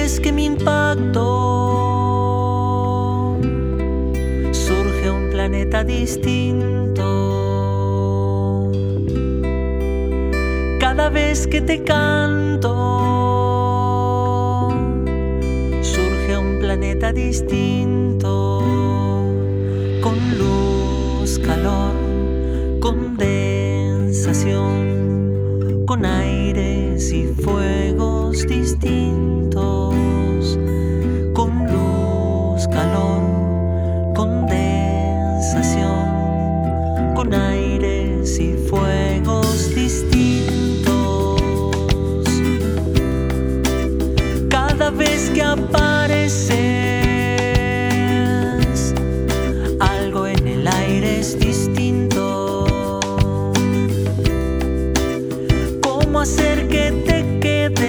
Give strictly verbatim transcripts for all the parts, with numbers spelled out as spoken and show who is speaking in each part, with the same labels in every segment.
Speaker 1: vez que me impacto, surge un planeta distinto. Cada vez que te canto, surge un planeta distinto. Con luz, calor, condensación, con aires y fuegos distintos. Con luz, calor, condensación, con aires y fuegos distintos. Cada vez que apareces, algo en el aire es distinto. ¿Cómo hacer que te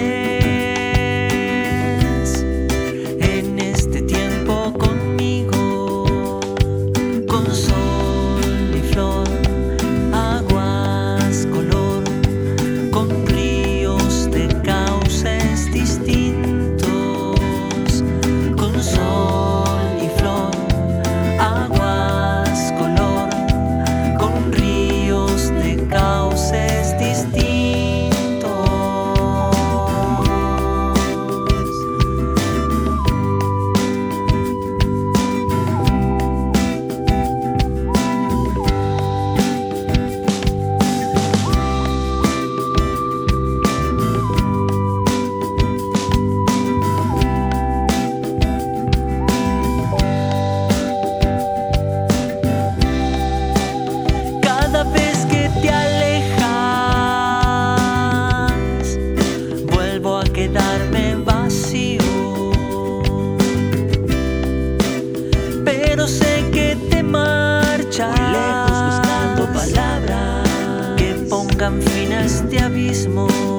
Speaker 1: quedes en este tiempo conmigo? Con sol y flor, aguas, color, con ríos de cauces distintos. Con sol y flor, aguas, color, con ríos de cauces distintos. Cada vez que te alejas, vuelvo a quedarme vacío. Pero sé que te marchas,
Speaker 2: muy lejos buscando palabras
Speaker 1: que pongan fin a este abismo.